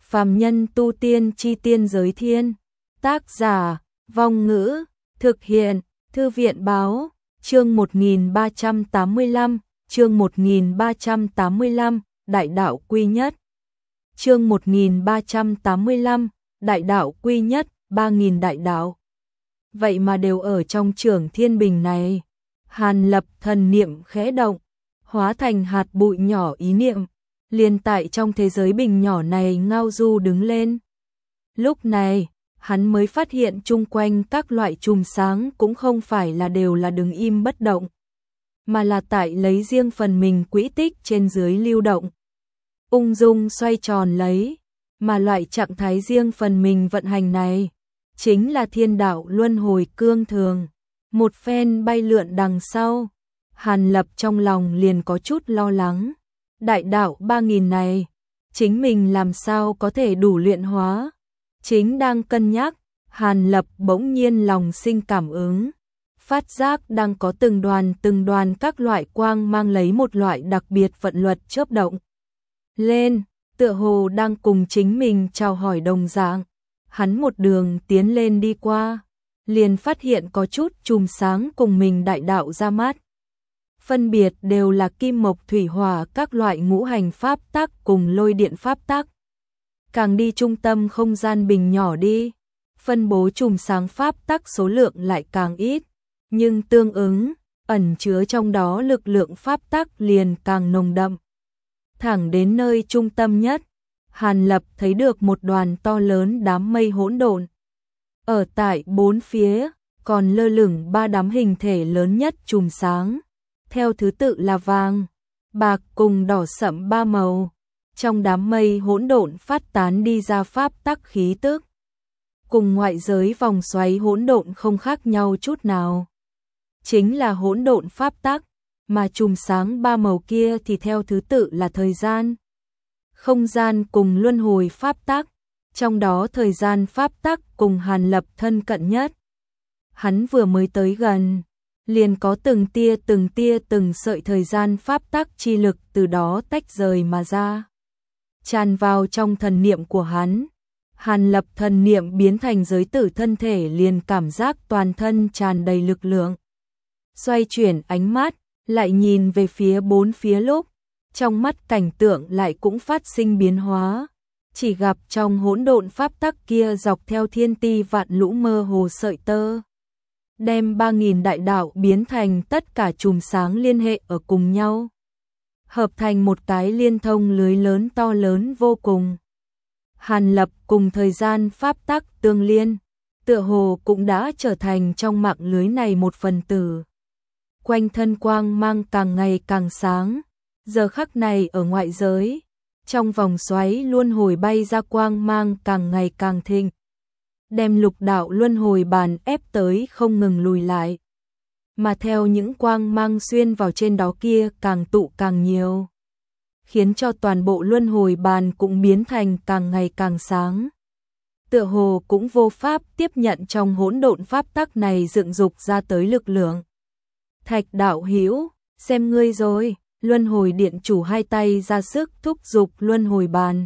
Phàm nhân tu tiên chi tiên giới thiên. Tác giả, Vong Ngữ, thực hiện, Thư viện Báo, chương 1385, chương 1385, Đại đạo quy nhất. Chương 1385, Đại đạo quy nhất, 3000 đại đạo. Vậy mà đều ở trong Trưởng Thiên Bình này. Hàn Lập thần niệm khẽ động, hóa thành hạt bụi nhỏ ý niệm, liền tại trong thế giới bình nhỏ này ngao du đứng lên. Lúc này, hắn mới phát hiện chung quanh các loại chùm sáng cũng không phải là đều là đứng im bất động, mà là tại lấy riêng phần mình quỹ tích trên dưới lưu động, ung dung xoay tròn lấy, mà loại trạng thái riêng phần mình vận hành này chính là thiên đạo luân hồi cương thường. Một phen bay lượn đằng sau, Hàn Lập trong lòng liền có chút lo lắng. Đại đạo 3000 này, chính mình làm sao có thể đủ luyện hóa? Chính đang cân nhắc, Hàn Lập bỗng nhiên lòng sinh cảm ứng, phát giác đang có từng đoàn các loại quang mang lấy một loại đặc biệt vận luật chớp động lên, tựa hồ đang cùng chính mình chào hỏi đồng dạng. Hắn một đường tiến lên đi qua, liền phát hiện có chút chùm sáng cùng mình đại đạo ra mắt. Phân biệt đều là kim mộc thủy hỏa các loại ngũ hành pháp tắc cùng lôi điện pháp tắc. Càng đi trung tâm không gian bình nhỏ đi, phân bố chùm sáng pháp tắc số lượng lại càng ít, nhưng tương ứng, ẩn chứa trong đó lực lượng pháp tắc liền càng nồng đậm. Thẳng đến nơi trung tâm nhất, Hàn Lập thấy được một đoàn to lớn đám mây hỗn độn. Ở tại bốn phía, còn lơ lửng ba đám hình thể lớn nhất chùm sáng, theo thứ tự là vàng, bạc cùng đỏ sẫm ba màu. Trong đám mây hỗn độn phát tán đi ra pháp tắc khí tức, cùng ngoại giới vòng xoáy hỗn độn không khác nhau chút nào. Chính là hỗn độn pháp tắc, mà chùm sáng ba màu kia thì theo thứ tự là thời gian, không gian cùng luân hồi pháp tắc. Trong đó thời gian pháp tắc cùng Hàn Lập thân cận nhất. Hắn vừa mới tới gần, liền có từng tia từng sợi thời gian pháp tắc chi lực từ đó tách rời mà ra, tràn vào trong thần niệm của hắn. Hàn Lập thần niệm biến thành giới tử thân thể liền cảm giác toàn thân tràn đầy lực lượng. Xoay chuyển ánh mắt, lại nhìn về phía bốn phía lúc, trong mắt cảnh tượng lại cũng phát sinh biến hóa. Chỉ gặp trong hỗn độn pháp tắc kia dọc theo thiên ti vạn lũ mơ hồ sợi tơ, đem 3000 đại đạo biến thành tất cả chùm sáng liên hệ ở cùng nhau, hợp thành một cái liên thông lưới lớn to lớn vô cùng. Hàn Lập cùng thời gian pháp tắc tương liên, tựa hồ cũng đã trở thành trong mạng lưới này một phần tử. Quanh thân quang mang càng ngày càng sáng, giờ khắc này ở ngoại giới, trong vòng xoáy luân hồi bay ra quang mang càng ngày càng thịnh, đem lục đạo luân hồi bàn ép tới không ngừng lùi lại. Mà theo những quang mang xuyên vào trên đó kia càng tụ càng nhiều, khiến cho toàn bộ luân hồi bàn cũng biến thành càng ngày càng sáng. Tựa hồ cũng vô pháp tiếp nhận trong hỗn độn pháp tắc này dựng dục ra tới lực lượng. Thạch đạo hữu, xem ngươi rồi. Luân hồi điện chủ hai tay ra sức thúc giục luân hồi bàn,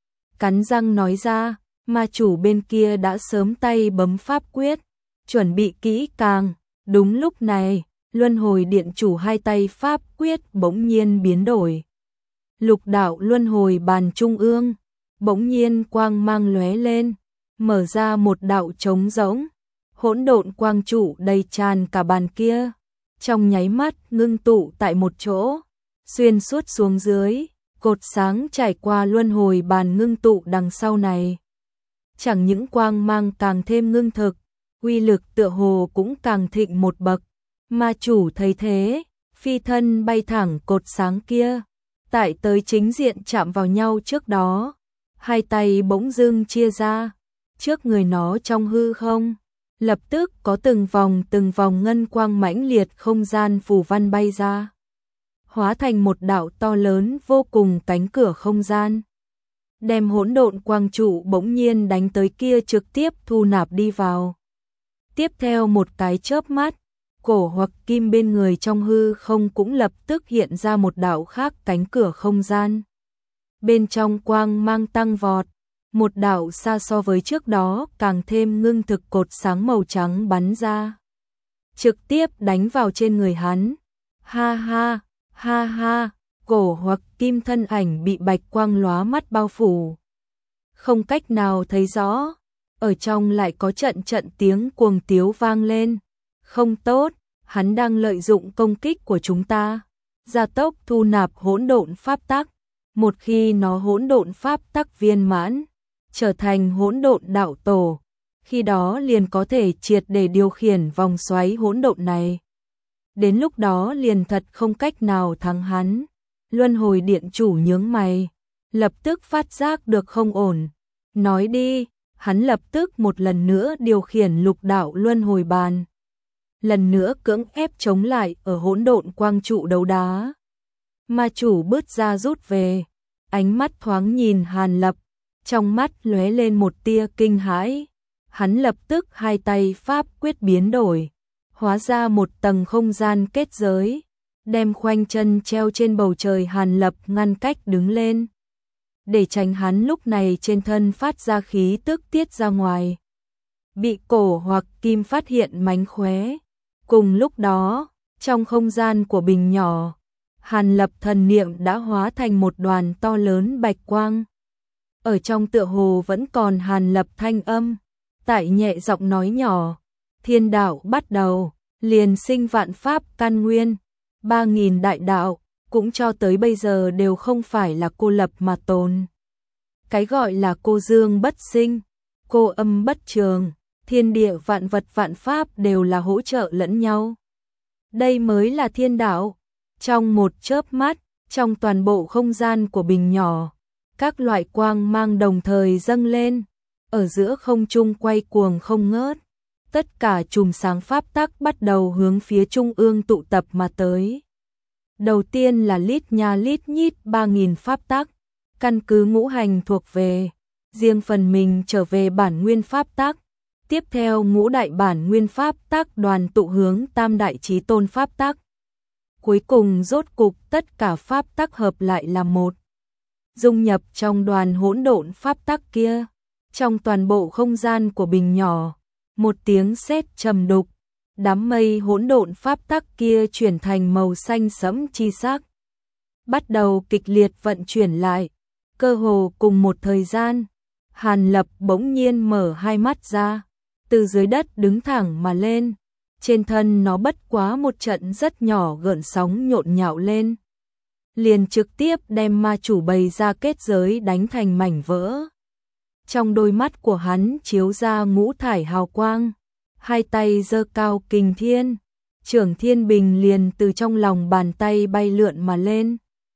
cắn răng nói ra, mà chủ bên kia đã sớm tay bấm pháp quyết, chuẩn bị kỹ càng. Đúng lúc này, luân hồi điện chủ hai tay pháp quyết bỗng nhiên biến đổi. Lục đạo luân hồi bàn trung ương, bỗng nhiên quang mang lóe lên, mở ra một đạo trống rỗng, hỗn độn quang trụ đầy tràn cả bàn kia, trong nháy mắt ngưng tụ tại một chỗ. Xuyên suốt xuống dưới, cột sáng trải qua luân hồi bàn ngưng tụ đằng sau này. Chẳng những quang mang càng thêm ngưng thực, uy lực tựa hồ cũng càng thịnh một bậc. Ma chủ thấy thế, phi thân bay thẳng cột sáng kia, tại tới chính diện chạm vào nhau trước đó. Hai tay bỗng dưng chia ra, trước người nó trong hư không, lập tức có từng vòng ngân quang mãnh liệt không gian phù văn bay ra, hóa thành một đạo to lớn vô cùng cánh cửa không gian, đem hỗn độn quang trụ bỗng nhiên đánh tới kia trực tiếp thu nạp đi vào. Tiếp theo một cái chớp mắt, cổ hoặc kim bên người trong hư không cũng lập tức hiện ra một đạo khác cánh cửa không gian. Bên trong quang mang tăng vọt, một đạo xa so với trước đó càng thêm ngưng thực cột sáng màu trắng bắn ra, trực tiếp đánh vào trên người hắn. Ha ha, ha ha, cổ hoặc kim thân ảnh bị bạch quang lóa mắt bao phủ, không cách nào thấy rõ, ở trong lại có trận trận tiếng cuồng tiếu vang lên. Không tốt, hắn đang lợi dụng công kích của chúng ta, gia tốc thu nạp hỗn độn pháp tắc, một khi nó hỗn độn pháp tắc viên mãn, trở thành hỗn độn đạo tổ, khi đó liền có thể triệt để điều khiển vòng xoáy hỗn độn này. Đến lúc đó liền thật không cách nào thắng hắn. Luân hồi điện chủ nhướng mày, lập tức phát giác được không ổn. Nói đi, hắn lập tức một lần nữa điều khiển lục đạo luân hồi bàn. Lần nữa cưỡng ép chống lại ở hỗn độn quang trụ đấu đá. Ma chủ bước ra rút về, ánh mắt thoáng nhìn Hàn Lập, trong mắt lóe lên một tia kinh hãi. Hắn lập tức hai tay pháp quyết biến đổi, hóa ra một tầng không gian kết giới, đem khoanh chân treo trên bầu trời Hàn Lập ngăn cách đứng lên, để tránh hắn lúc này trên thân phát ra khí tức tiết ra ngoài. Bị cổ hoặc kim phát hiện mánh khóe. Cùng lúc đó, trong không gian của bình nhỏ, Hàn Lập thần niệm đã hóa thành một đoàn to lớn bạch quang. Ở trong tựa hồ vẫn còn Hàn Lập thanh âm, tại nhẹ giọng nói nhỏ, thiên đạo bắt đầu, liền sinh vạn pháp căn nguyên, 3.000 đại đạo, cũng cho tới bây giờ đều không phải là cô lập mà tồn. Cái gọi là cô dương bất sinh, cô âm bất trường, thiên địa vạn vật vạn pháp đều là hỗ trợ lẫn nhau. Đây mới là thiên đạo. Trong một chớp mắt, trong toàn bộ không gian của bình nhỏ, các loại quang mang đồng thời dâng lên, ở giữa không trung quay cuồng không ngớt. Tất cả chùm sáng pháp tắc bắt đầu hướng phía trung ương tụ tập mà tới. Đầu tiên là lít nha lít nhít 3.000 pháp tắc, căn cứ ngũ hành thuộc về, riêng phần mình trở về bản nguyên pháp tắc. Tiếp theo ngũ đại bản nguyên pháp tắc đoàn tụ hướng tam đại chí tôn pháp tắc. Cuối cùng rốt cục tất cả pháp tắc hợp lại là một, dung nhập trong đoàn hỗn độn pháp tắc kia. Trong toàn bộ không gian của bình nhỏ, một tiếng sét trầm đục, đám mây hỗn độn pháp tắc kia chuyển thành màu xanh sẫm chi sắc, bắt đầu kịch liệt vận chuyển lại. Cơ hồ cùng một thời gian, Hàn Lập bỗng nhiên mở hai mắt ra, từ dưới đất đứng thẳng mà lên. Trên thân nó bất quá một trận rất nhỏ gợn sóng nhộn nhạo lên, liền trực tiếp đem ma chủ bày ra kết giới đánh thành mảnh vỡ. Trong đôi mắt của hắn chiếu ra ngũ thải hào quang, hai tay giơ cao kình thiên, Trưởng Thiên Bình liền từ trong lòng bàn tay bay lượn mà lên,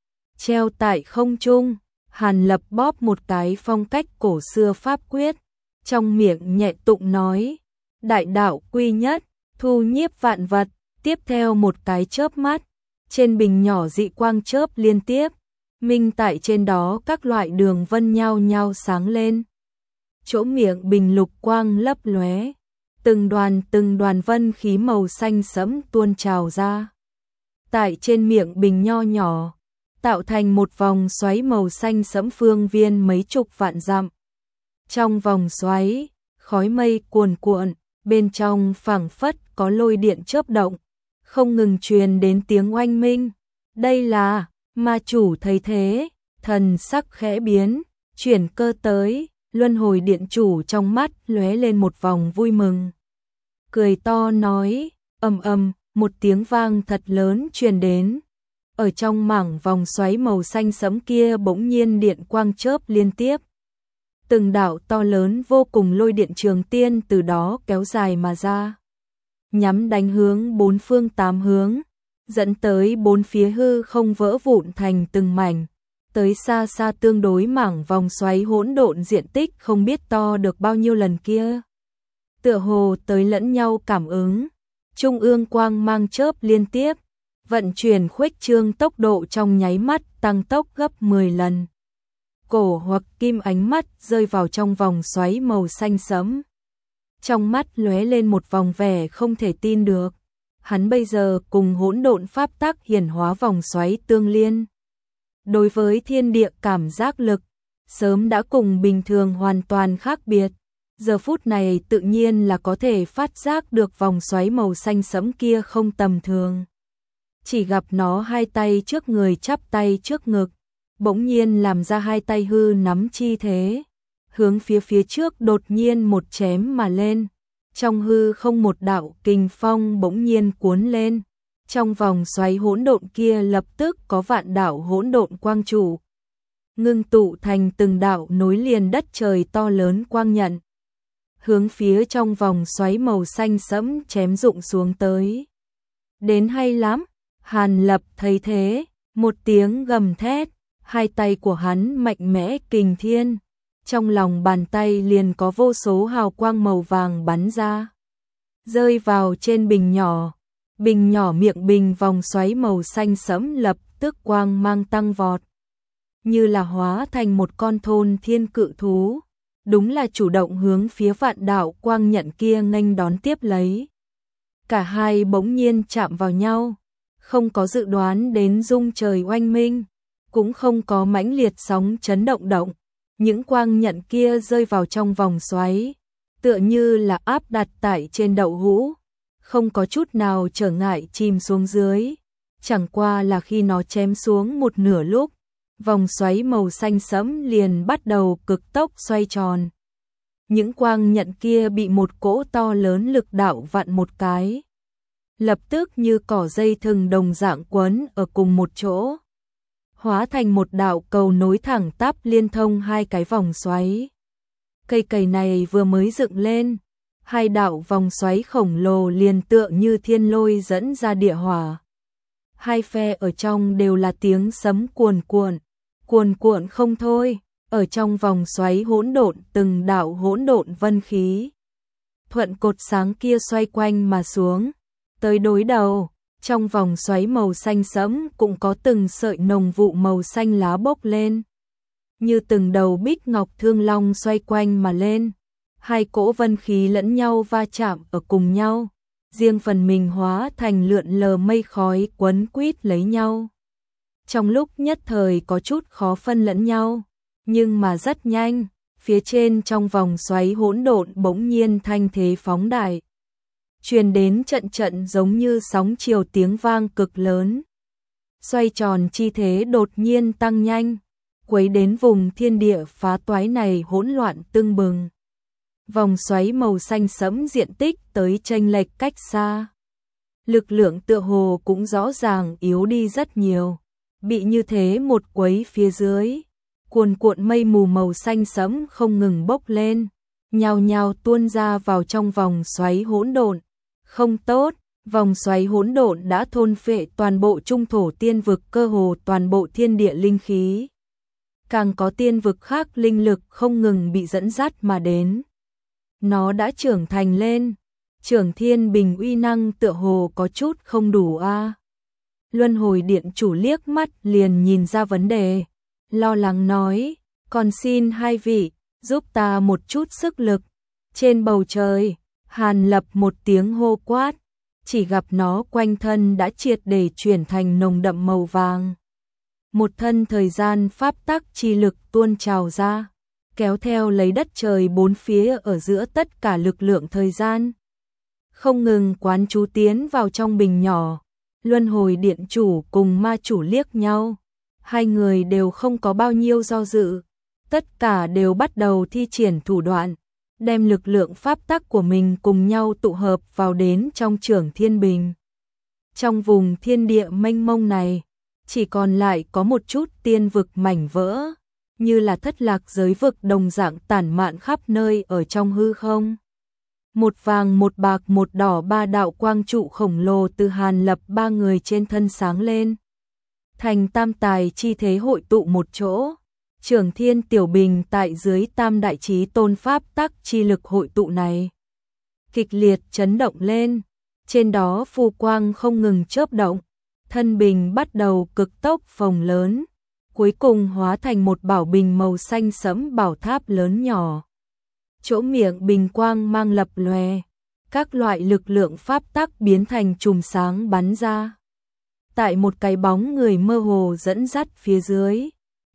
treo tại không trung. Hàn Lập bóp một cái phong cách cổ xưa pháp quyết, trong miệng nhẹ tụng nói: đại đạo quy nhất, thu nhiếp vạn vật. Tiếp theo một cái chớp mắt, trên bình nhỏ dị quang chớp liên tiếp, minh tại trên đó các loại đường vân nhao nhao sáng lên. Chỗ miệng bình lục quang lấp lóe, từng đoàn vân khí màu xanh sẫm tuôn trào ra. Tại trên miệng bình nho nhỏ, tạo thành một vòng xoáy màu xanh sẫm phương viên mấy chục vạn dặm. Trong vòng xoáy, khói mây cuồn cuộn, bên trong phảng phất có lôi điện chớp động, không ngừng truyền đến tiếng oanh minh. Đây là, ma chủ thấy thế, thần sắc khẽ biến, chuyển cơ tới, luân hồi điện chủ trong mắt lóe lên một vòng vui mừng. Cười to nói, ầm ầm, một tiếng vang thật lớn truyền đến. Ở trong mảng vòng xoáy màu xanh sẫm kia bỗng nhiên điện quang chớp liên tiếp. Từng đạo to lớn vô cùng lôi điện trường tiên từ đó kéo dài mà ra, nhắm đánh hướng bốn phương tám hướng, dẫn tới bốn phía hư không vỡ vụn thành từng mảnh, tới xa xa tương đối mảng vòng xoáy hỗn độn diện tích không biết to được bao nhiêu lần kia. Tựa hồ tới lẫn nhau cảm ứng, trung ương quang mang chớp liên tiếp, vận chuyển khuếch trương tốc độ trong nháy mắt tăng tốc gấp 10 lần. Cổ hoặc kim ánh mắt rơi vào trong vòng xoáy màu xanh sẫm. Trong mắt lóe lên một vòng vẻ không thể tin được. Hắn bây giờ cùng hỗn độn pháp tắc hiển hóa vòng xoáy tương liên. Đối với thiên địa cảm giác lực, sớm đã cùng bình thường hoàn toàn khác biệt. Giờ phút này tự nhiên là có thể phát giác được vòng xoáy màu xanh sẫm kia không tầm thường. Chỉ gặp nó hai tay trước người chắp tay trước ngực, bỗng nhiên làm ra hai tay hư nắm chi thế, hướng phía trước đột nhiên một chém mà lên. Trong hư không một đạo kình phong bỗng nhiên cuốn lên, trong vòng xoáy hỗn độn kia lập tức có vạn đạo hỗn độn quang trụ, ngưng tụ thành từng đạo nối liền đất trời to lớn quang nhận, hướng phía trong vòng xoáy màu xanh sẫm chém rụng xuống tới. Đến hay lắm, Hàn Lập thấy thế, một tiếng gầm thét, hai tay của hắn mạnh mẽ kình thiên, trong lòng bàn tay liền có vô số hào quang màu vàng bắn ra, rơi vào trên bình nhỏ miệng bình vòng xoáy màu xanh sẫm lập tức quang mang tăng vọt, như là hóa thành một con thôn thiên cự thú, đúng là chủ động hướng phía vạn đạo quang nhận kia nghênh đón tiếp lấy. Cả hai bỗng nhiên chạm vào nhau, không có dự đoán đến rung trời oanh minh, cũng không có mãnh liệt sóng chấn động, những quang nhận kia rơi vào trong vòng xoáy, tựa như là áp đặt tại trên đậu hũ, không có chút nào trở ngại chìm xuống dưới. Chẳng qua là khi nó chém xuống một nửa lúc, vòng xoáy màu xanh sẫm liền bắt đầu cực tốc xoay tròn. Những quang nhận kia bị một cỗ to lớn lực đạo vặn một cái, lập tức như cỏ dây thừng đồng dạng quấn ở cùng một chỗ, hóa thành một đạo cầu nối thẳng tắp liên thông hai cái vòng xoáy. Cây cầy này vừa mới dựng lên, hai đạo vòng xoáy khổng lồ liền tựa như thiên lôi dẫn ra địa hỏa. Hai phe ở trong đều là tiếng sấm cuồn cuộn không thôi, ở trong vòng xoáy hỗn độn từng đạo hỗn độn vân khí thuận cột sáng kia xoay quanh mà xuống, tới đối đầu, trong vòng xoáy màu xanh sẫm cũng có từng sợi nồng vụ màu xanh lá bốc lên, như từng đầu bích ngọc thương long xoay quanh mà lên. Hai cỗ vân khí lẫn nhau va chạm ở cùng nhau, riêng phần mình hóa thành lượn lờ mây khói quấn quýt lấy nhau. Trong lúc nhất thời có chút khó phân lẫn nhau, nhưng mà rất nhanh, phía trên trong vòng xoáy hỗn độn bỗng nhiên thanh thế phóng đại, truyền đến trận giống như sóng chiều tiếng vang cực lớn. Xoay tròn chi thế đột nhiên tăng nhanh, quấy đến vùng thiên địa phá toái này hỗn loạn tưng bừng. Vòng xoáy màu xanh sẫm diện tích tới chênh lệch cách xa, lực lượng tựa hồ cũng rõ ràng yếu đi rất nhiều, bị như thế một quấy phía dưới, cuồn cuộn mây mù màu xanh sẫm không ngừng bốc lên, nhào nhào tuôn ra vào trong vòng xoáy hỗn độn. Không tốt, vòng xoáy hỗn độn đã thôn phệ toàn bộ trung thổ tiên vực, cơ hồ toàn bộ thiên địa linh khí. Càng có tiên vực khác linh lực không ngừng bị dẫn dắt mà đến. Nó đã trưởng thành lên, Trưởng Thiên Bình uy năng tựa hồ có chút không đủ a. Luân Hồi Điện chủ liếc mắt liền nhìn ra vấn đề, lo lắng nói, còn xin hai vị, giúp ta một chút sức lực. Trên bầu trời, Hàn Lập một tiếng hô quát, chỉ gặp nó quanh thân đã triệt để chuyển thành nồng đậm màu vàng. Một thân thời gian pháp tắc chi lực tuôn trào ra, kéo theo lấy đất trời bốn phía ở giữa tất cả lực lượng thời gian. Không ngừng quán chú tiến vào trong bình nhỏ, Luân Hồi Điện chủ cùng ma chủ liếc nhau. Hai người đều không có bao nhiêu do dự, tất cả đều bắt đầu thi triển thủ đoạn, đem lực lượng pháp tắc của mình cùng nhau tụ hợp vào đến trong Trưởng Thiên Bình. Trong vùng thiên địa mênh mông này, chỉ còn lại có một chút tiên vực mảnh vỡ, như là thất lạc giới vực đồng dạng tản mạn khắp nơi ở trong hư không. Một vàng một bạc một đỏ ba đạo quang trụ khổng lồ từ Hàn Lập ba người trên thân sáng lên, thành tam tài chi thế hội tụ một chỗ. Trưởng Thiên Tiểu Bình tại dưới tam đại chí tôn pháp tắc chi lực hội tụ này, kịch liệt chấn động lên, trên đó phù quang không ngừng chớp động, thân bình bắt đầu cực tốc phồng lớn, cuối cùng hóa thành một bảo bình màu xanh sẫm bảo tháp lớn nhỏ. Chỗ miệng bình quang mang lập lòe, các loại lực lượng pháp tắc biến thành chùm sáng bắn ra. Tại một cái bóng người mơ hồ dẫn dắt phía dưới,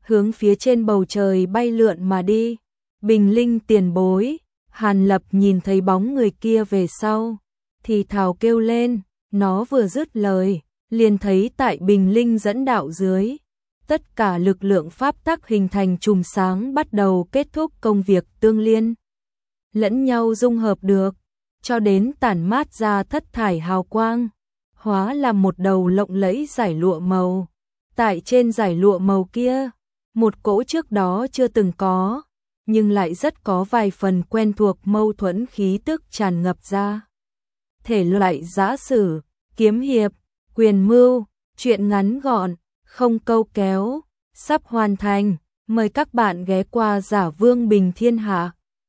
hướng phía trên bầu trời bay lượn mà đi. Bình Linh tiền bối, Hàn Lập nhìn thấy bóng người kia về sau, thì thào kêu lên, nó vừa dứt lời, liền thấy tại Bình Linh dẫn đạo dưới, tất cả lực lượng pháp tắc hình thành chùm sáng bắt đầu kết thúc công việc tương liên, lẫn nhau dung hợp được, cho đến tản mát ra thất thải hào quang, hóa làm một đầu lộng lẫy dải lụa màu. Tại trên dải lụa màu kia, một cỗ trước đó chưa từng có, nhưng lại rất có vài phần quen thuộc mâu thuẫn khí tức tràn ngập ra. Thể loại giã sử, kiếm hiệp, quyền mưu, truyện ngắn gọn, không câu kéo, sắp hoàn thành. Mời các bạn ghé qua Giả Vương Bình Thiên Hạ.